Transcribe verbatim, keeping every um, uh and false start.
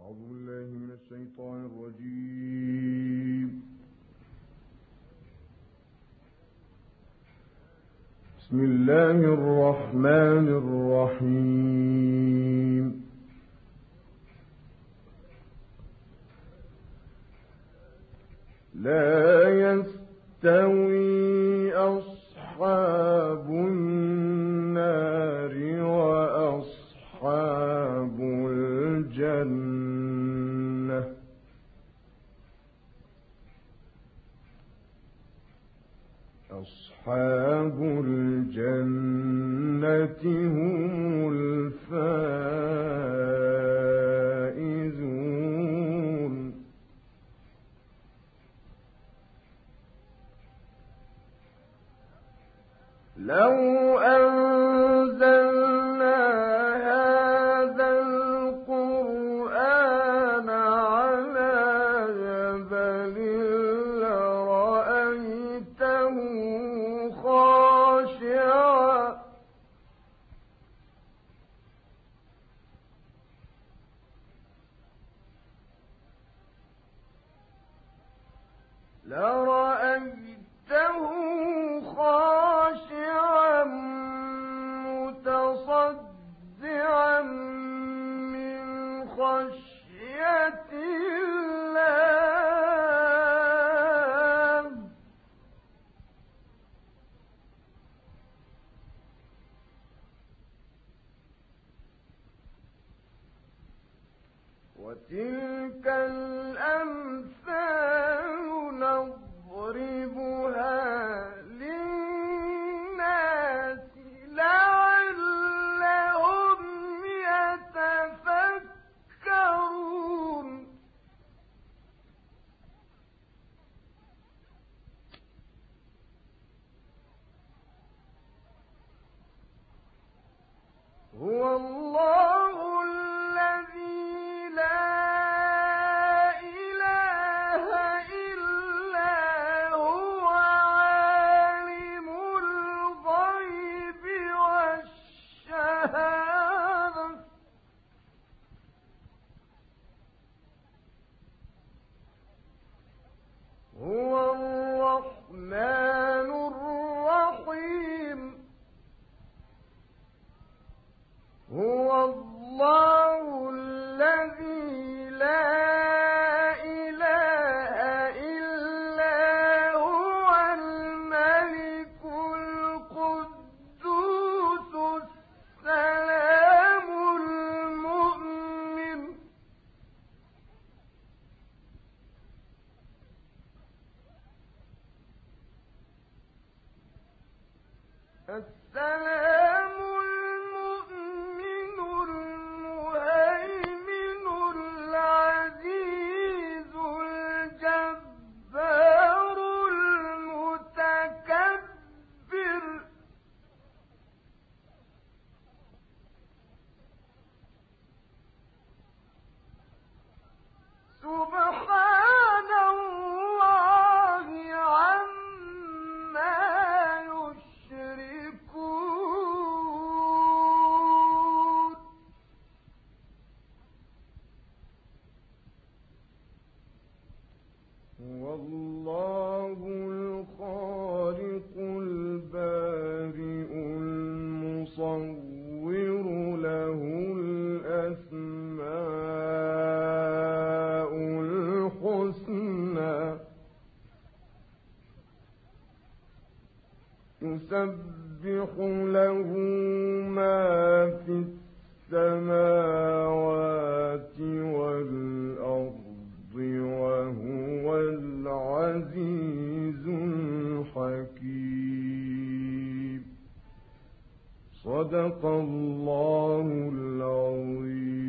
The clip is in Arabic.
أعوذ بالله من الشيطان الرجيم. بسم الله الرحمن الرحيم. لا يستوي أصحاب النار وأصحاب الجنة أصحاب الجنة هم الفائزون. لو أنزلنا هذا القرآن على جبل لرأيته خاشعا لرأيته خاشعا متصدعا من خشية الله. وتلك الأمثال نضربها للناس لعلهم يتفكرون. هو الله الذي لا إله إلا هو عالم الغيب والشهادة هو الرحمن الرحيم. هو الله الذي لا إله إلا هو الملك القدوس السلام المؤمن السلام المؤمن المهيمن العزيز الجبار المتكبر. سبحان الله عما يشركون. هو الله الخالق البارئ المصور له الأسماء الحسنى يسبح له ما في السماوات والأرض وهو العزيز الحكيم. صدق الله العظيم.